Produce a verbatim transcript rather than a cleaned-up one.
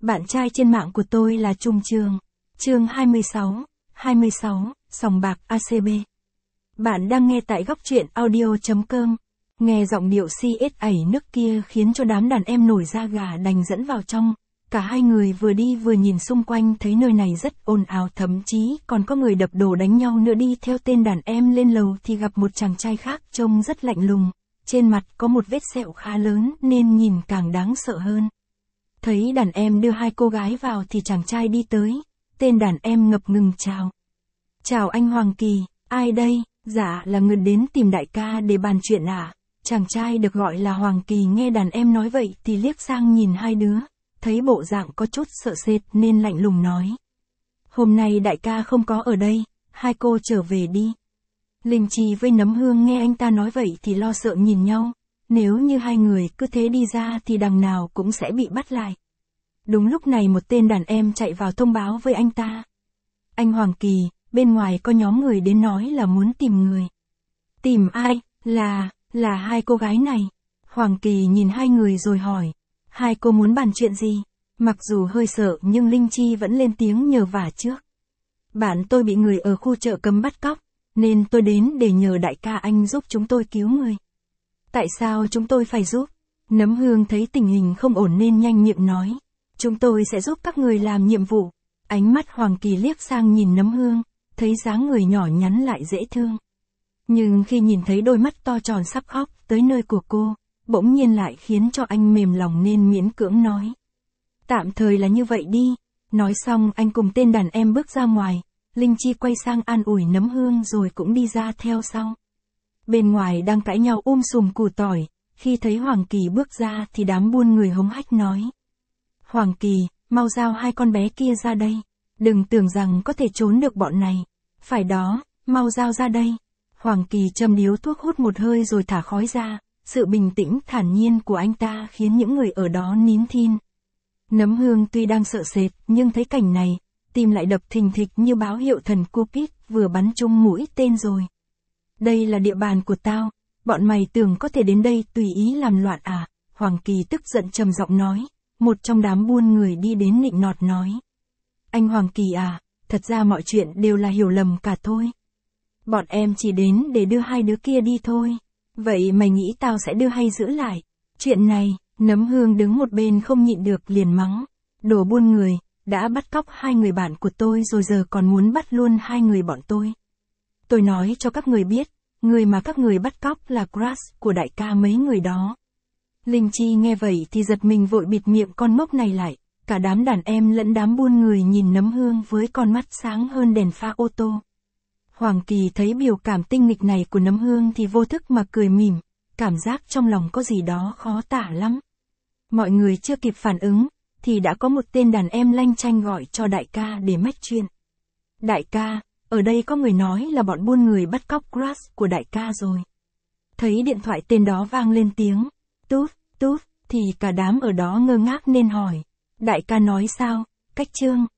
Bạn trai trên mạng của tôi là Trung Trường. Chương hai mươi sáu, hai mươi sáu, sòng bạc a xê bê. Bạn đang nghe tại góc truyện audio chấm com. Nghe giọng điệu xê ét ẩy nước kia khiến cho đám đàn em nổi da gà đành dẫn vào trong. Cả hai người vừa đi vừa nhìn xung quanh thấy nơi này rất ồn ào, thậm chí còn có người đập đồ đánh nhau nữa. Đi theo tên đàn em lên lầu thì gặp một chàng trai khác trông rất lạnh lùng. Trên mặt có một vết sẹo khá lớn nên nhìn càng đáng sợ hơn. Thấy đàn em đưa hai cô gái vào thì chàng trai đi tới. Tên đàn em ngập ngừng chào. Chào anh Hoàng Kỳ, ai đây? Dạ là người đến tìm đại ca để bàn chuyện ạ. À? Chàng trai được gọi là Hoàng Kỳ nghe đàn em nói vậy thì liếc sang nhìn hai đứa. Thấy bộ dạng có chút sợ sệt nên lạnh lùng nói. Hôm nay đại ca không có ở đây, hai cô trở về đi. Linh Chi với Nấm Hương nghe anh ta nói vậy thì lo sợ nhìn nhau. Nếu như hai người cứ thế đi ra thì đằng nào cũng sẽ bị bắt lại. Đúng lúc này một tên đàn em chạy vào thông báo với anh ta. Anh Hoàng Kỳ, bên ngoài có nhóm người đến nói là muốn tìm người. Tìm ai? Là, là hai cô gái này. Hoàng Kỳ nhìn hai người rồi hỏi. Hai cô muốn bàn chuyện gì? Mặc dù hơi sợ nhưng Linh Chi vẫn lên tiếng nhờ vả trước. Bạn tôi bị người ở khu chợ cấm bắt cóc, nên tôi đến để nhờ đại ca anh giúp chúng tôi cứu người. Tại sao chúng tôi phải giúp? Nấm Hương thấy tình hình không ổn nên nhanh miệng nói. Chúng tôi sẽ giúp các người làm nhiệm vụ. Ánh mắt Hoàng Kỳ liếc sang nhìn Nấm Hương, thấy dáng người nhỏ nhắn lại dễ thương. Nhưng khi nhìn thấy đôi mắt to tròn sắp khóc tới nơi của cô, bỗng nhiên lại khiến cho anh mềm lòng nên miễn cưỡng nói. Tạm thời là như vậy đi. Nói xong anh cùng tên đàn em bước ra ngoài. Linh Chi quay sang an ủi Nấm Hương rồi cũng đi ra theo sau. Bên ngoài đang cãi nhau um sùm củ tỏi. Khi thấy Hoàng Kỳ bước ra thì đám buôn người hống hách nói. Hoàng Kỳ, mau giao hai con bé kia ra đây. Đừng tưởng rằng có thể trốn được bọn này. Phải đó, mau giao ra đây. Hoàng Kỳ châm điếu thuốc hút một hơi rồi thả khói ra. Sự bình tĩnh thản nhiên của anh ta khiến những người ở đó nín thinh. Nấm Hương tuy đang sợ sệt nhưng thấy cảnh này, tim lại đập thình thịch như báo hiệu thần Cupid vừa bắn trúng mũi tên rồi. Đây là địa bàn của tao, bọn mày tưởng có thể đến đây tùy ý làm loạn à? Hoàng Kỳ tức giận trầm giọng nói. Một trong đám buôn người đi đến nịnh nọt nói. Anh Hoàng Kỳ à, thật ra mọi chuyện đều là hiểu lầm cả thôi. Bọn em chỉ đến để đưa hai đứa kia đi thôi. Vậy mày nghĩ tao sẽ đưa hay giữ lại? Chuyện này, Nấm Hương đứng một bên không nhịn được liền mắng. Đồ buôn người, đã bắt cóc hai người bạn của tôi rồi giờ còn muốn bắt luôn hai người bọn tôi. Tôi nói cho các người biết, người mà các người bắt cóc là crush của đại ca mấy người đó. Linh Chi nghe vậy thì giật mình vội bịt miệng con ngốc này lại. Cả đám đàn em lẫn đám buôn người nhìn Nấm Hương với con mắt sáng hơn đèn pha ô tô. Hoàng Kỳ thấy biểu cảm tinh nghịch này của Nấm Hương thì vô thức mà cười mỉm, cảm giác trong lòng có gì đó khó tả lắm. Mọi người chưa kịp phản ứng, thì đã có một tên đàn em lanh chanh gọi cho đại ca để mách chuyện. Đại ca, ở đây có người nói là bọn buôn người bắt cóc crush của đại ca rồi. Thấy điện thoại tên đó vang lên tiếng, tút, tút, thì cả đám ở đó ngơ ngác nên hỏi. Đại ca nói sao, Cách Trương?